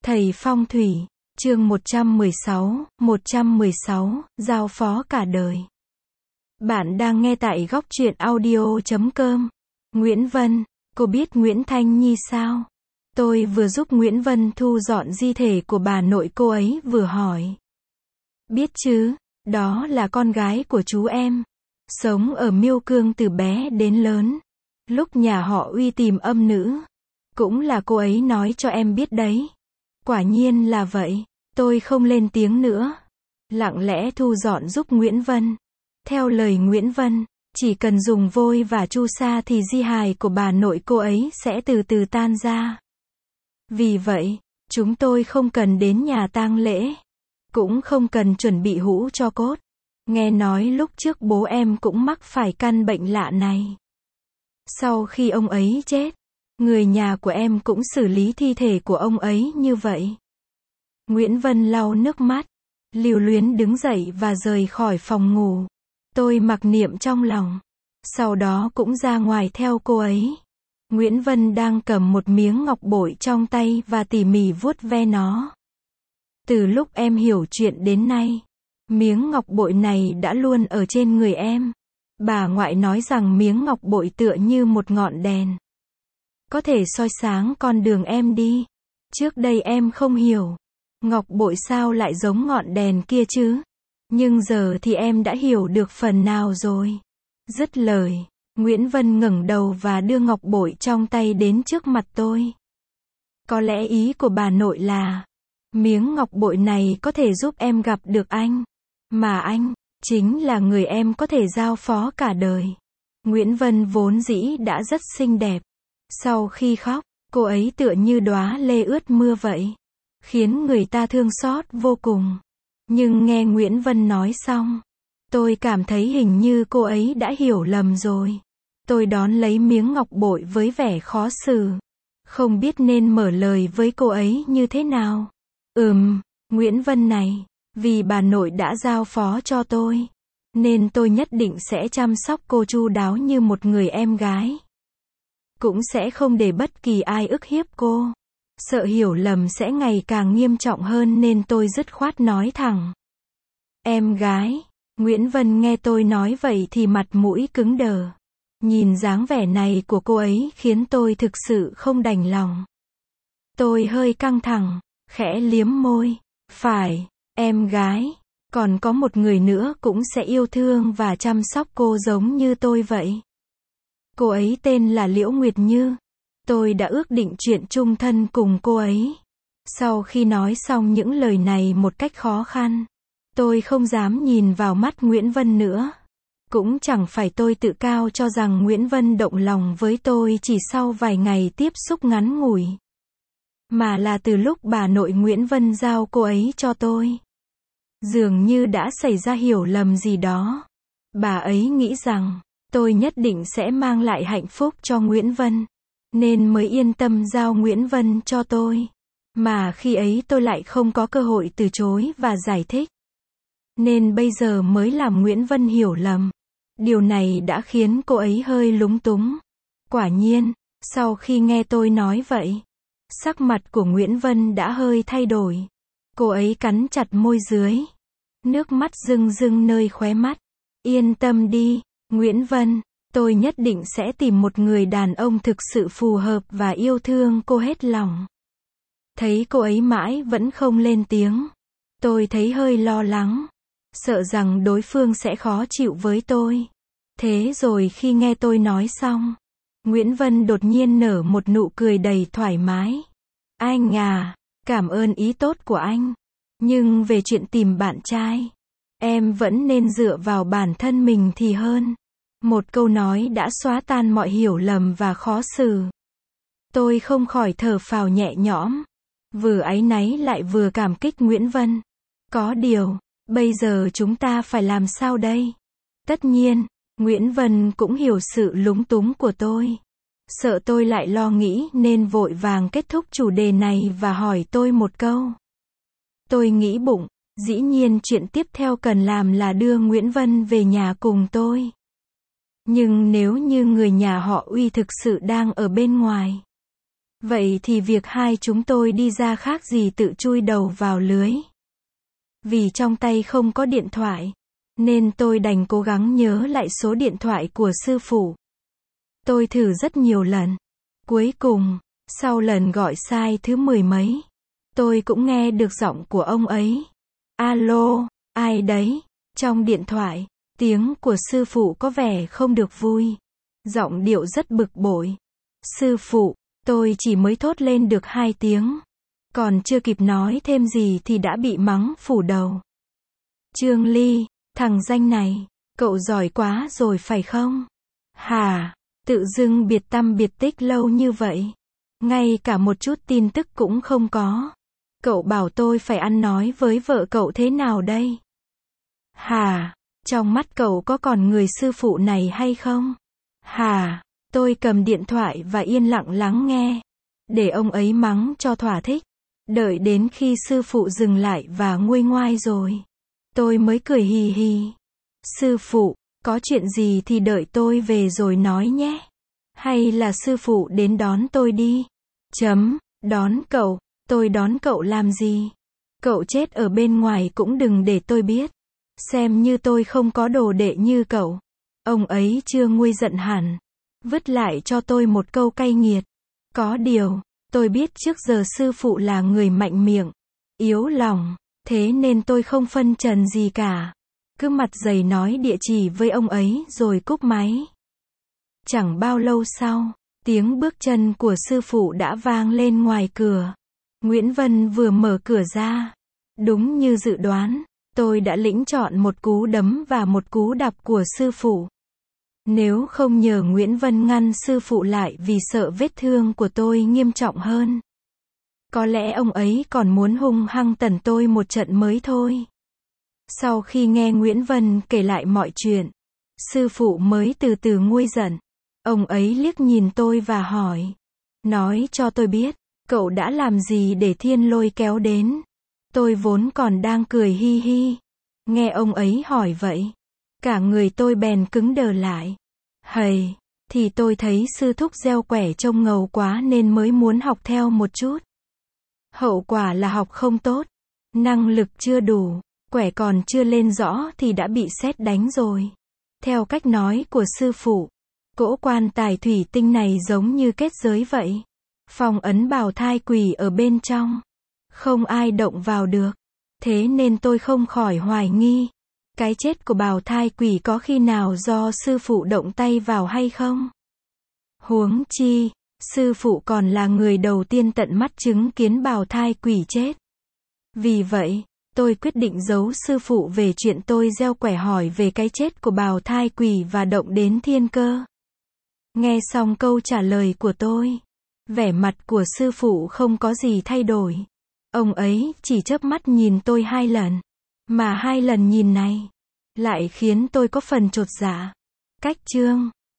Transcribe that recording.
Thầy phong thủy, chương 116, giao phó cả đời. Bạn đang nghe tại góc truyện audio.com. Nguyễn Vân, cô biết Nguyễn Thanh Nhi sao? Tôi vừa giúp Nguyễn Vân thu dọn di thể của bà nội cô ấy vừa hỏi. Biết chứ, đó là con gái của chú em. Sống ở Miêu Cương từ bé đến lớn. Lúc nhà họ Uy tìm âm nữ, cũng là cô ấy nói cho em biết đấy. Quả nhiên là vậy, tôi không lên tiếng nữa. Lặng lẽ thu dọn giúp Nguyễn Vân. Theo lời Nguyễn Vân, chỉ cần dùng vôi và chu sa thì di hài của bà nội cô ấy sẽ từ từ tan ra. Vì vậy, chúng tôi không cần đến nhà tang lễ, cũng không cần chuẩn bị hũ cho cốt. Nghe nói lúc trước bố em cũng mắc phải căn bệnh lạ này. Sau khi ông ấy chết, người nhà của em cũng xử lý thi thể của ông ấy như vậy. Nguyễn Vân lau nước mắt, lưu luyến đứng dậy và rời khỏi phòng ngủ. Tôi mặc niệm trong lòng, sau đó cũng ra ngoài theo cô ấy. Nguyễn Vân đang cầm một miếng ngọc bội trong tay và tỉ mỉ vuốt ve nó. Từ lúc em hiểu chuyện đến nay, miếng ngọc bội này đã luôn ở trên người em. Bà ngoại nói rằng miếng ngọc bội tựa như một ngọn đèn, có thể soi sáng con đường em đi. Trước đây em không hiểu, ngọc bội sao lại giống ngọn đèn kia chứ? Nhưng giờ thì em đã hiểu được phần nào rồi. Dứt lời, Nguyễn Vân ngẩng đầu và đưa ngọc bội trong tay đến trước mặt tôi. Có lẽ ý của bà nội là, miếng ngọc bội này có thể giúp em gặp được anh. Mà anh, chính là người em có thể giao phó cả đời. Nguyễn Vân vốn dĩ đã rất xinh đẹp. Sau khi khóc, cô ấy tựa như đóa lê ướt mưa vậy, khiến người ta thương xót vô cùng. Nhưng nghe Nguyễn Vân nói xong, tôi cảm thấy hình như cô ấy đã hiểu lầm rồi. Tôi đón lấy miếng ngọc bội với vẻ khó xử, không biết nên mở lời với cô ấy như thế nào. Nguyễn Vân này, vì bà nội đã giao phó cho tôi, nên tôi nhất định sẽ chăm sóc cô chu đáo như một người em gái. Cũng sẽ không để bất kỳ ai ức hiếp cô. Sợ hiểu lầm sẽ ngày càng nghiêm trọng hơn nên tôi dứt khoát nói thẳng. Em gái. Nguyễn Vân nghe tôi nói vậy thì mặt mũi cứng đờ. Nhìn dáng vẻ này của cô ấy khiến tôi thực sự không đành lòng. Tôi hơi căng thẳng, khẽ liếm môi. Phải, em gái. Còn có một người nữa cũng sẽ yêu thương và chăm sóc cô giống như tôi vậy. Cô ấy tên là Liễu Nguyệt Như. Tôi đã ước định chuyện chung thân cùng cô ấy. Sau khi nói xong những lời này một cách khó khăn, tôi không dám nhìn vào mắt Nguyễn Vân nữa. Cũng chẳng phải tôi tự cao cho rằng Nguyễn Vân động lòng với tôi chỉ sau vài ngày tiếp xúc ngắn ngủi, mà là từ lúc bà nội Nguyễn Vân giao cô ấy cho tôi. Dường như đã xảy ra hiểu lầm gì đó. Bà ấy nghĩ rằng tôi nhất định sẽ mang lại hạnh phúc cho Nguyễn Vân, nên mới yên tâm giao Nguyễn Vân cho tôi. Mà khi ấy tôi lại không có cơ hội từ chối và giải thích, nên bây giờ mới làm Nguyễn Vân hiểu lầm. Điều này đã khiến cô ấy hơi lúng túng. Quả nhiên, sau khi nghe tôi nói vậy, sắc mặt của Nguyễn Vân đã hơi thay đổi. Cô ấy cắn chặt môi dưới, nước mắt rưng rưng nơi khóe mắt. Yên tâm đi, Nguyễn Vân, tôi nhất định sẽ tìm một người đàn ông thực sự phù hợp và yêu thương cô hết lòng. Thấy cô ấy mãi vẫn không lên tiếng, tôi thấy hơi lo lắng, sợ rằng đối phương sẽ khó chịu với tôi. Thế rồi khi nghe tôi nói xong, Nguyễn Vân đột nhiên nở một nụ cười đầy thoải mái. Anh à, cảm ơn ý tốt của anh. Nhưng về chuyện tìm bạn trai, em vẫn nên dựa vào bản thân mình thì hơn. Một câu nói đã xóa tan mọi hiểu lầm và khó xử. Tôi không khỏi thở phào nhẹ nhõm, vừa áy náy lại vừa cảm kích Nguyễn Vân. Có điều, bây giờ chúng ta phải làm sao đây? Tất nhiên, Nguyễn Vân cũng hiểu sự lúng túng của tôi. Sợ tôi lại lo nghĩ nên vội vàng kết thúc chủ đề này và hỏi tôi một câu. Tôi nghĩ bụng, dĩ nhiên chuyện tiếp theo cần làm là đưa Nguyễn Vân về nhà cùng tôi. Nhưng nếu như người nhà họ Uy thực sự đang ở bên ngoài, Vậy thì việc hai chúng tôi đi ra khác gì tự chui đầu vào lưới. Vì trong tay không có điện thoại, nên tôi đành cố gắng nhớ lại số điện thoại của sư phụ. Tôi thử rất nhiều lần. Cuối cùng, sau lần gọi sai thứ 10 mấy, tôi cũng nghe được giọng của ông ấy. Alo, ai đấy? Trong điện thoại, tiếng của sư phụ có vẻ không được vui. Giọng điệu rất bực bội. Sư phụ, tôi chỉ mới thốt lên được 2 tiếng. Còn chưa kịp nói thêm gì thì đã bị mắng phủ đầu. Trương Ly, thằng danh này, cậu giỏi quá rồi phải không? Hả? Tự dưng biệt tăm biệt tích lâu như vậy. Ngay cả một chút tin tức cũng không có. Cậu bảo tôi phải ăn nói với vợ cậu thế nào đây? Hả? Trong mắt cậu có còn người sư phụ này hay không? Hả? Tôi cầm điện thoại và yên lặng lắng nghe. Để ông ấy mắng cho thỏa thích. Đợi đến khi sư phụ dừng lại và nguôi ngoai rồi, tôi mới cười hì hì. Sư phụ, có chuyện gì thì đợi tôi về rồi nói nhé. Hay là sư phụ đến đón tôi đi. Đón cậu, tôi đón cậu làm gì? Cậu chết ở bên ngoài cũng đừng để tôi biết. Xem như tôi không có đồ đệ như cậu. Ông ấy chưa nguôi giận hẳn. Vứt lại cho tôi một câu cay nghiệt. Có điều, tôi biết trước giờ sư phụ là người mạnh miệng, yếu lòng, thế nên tôi không phân trần gì cả. Cứ mặt dày nói địa chỉ với ông ấy rồi cúp máy. Chẳng bao lâu sau, tiếng bước chân của sư phụ đã vang lên ngoài cửa. Nguyễn Vân vừa mở cửa ra. Đúng như dự đoán, tôi đã lĩnh chọn một cú đấm và một cú đạp của sư phụ. Nếu không nhờ Nguyễn Vân ngăn sư phụ lại vì sợ vết thương của tôi nghiêm trọng hơn, có lẽ ông ấy còn muốn hung hăng tẩn tôi một trận mới thôi. Sau khi nghe Nguyễn Vân kể lại mọi chuyện, sư phụ mới từ từ nguôi giận. Ông ấy liếc nhìn tôi và hỏi. Nói cho tôi biết, cậu đã làm gì để thiên lôi kéo đến? Tôi vốn còn đang cười hi hi. Nghe ông ấy hỏi vậy, cả người tôi bèn cứng đờ lại. Hầy, thì tôi thấy sư thúc gieo quẻ trông ngầu quá nên mới muốn học theo một chút. Hậu quả là học không tốt, năng lực chưa đủ, quẻ còn chưa lên rõ thì đã bị sét đánh rồi. Theo cách nói của sư phụ, cỗ quan tài thủy tinh này giống như kết giới vậy. Phong ấn bào thai quỷ ở bên trong. Không ai động vào được. Thế nên tôi không khỏi hoài nghi. Cái chết của bào thai quỷ có khi nào do sư phụ động tay vào hay không? Huống chi, sư phụ còn là người đầu tiên tận mắt chứng kiến bào thai quỷ chết. Vì vậy, tôi quyết định giấu sư phụ về chuyện tôi gieo quẻ hỏi về cái chết của bào thai quỷ và động đến thiên cơ. Nghe xong câu trả lời của tôi, vẻ mặt của sư phụ không có gì thay đổi. Ông ấy chỉ chớp mắt nhìn tôi 2 lần. Mà 2 lần nhìn này lại khiến tôi có phần chột dạ. Cách chương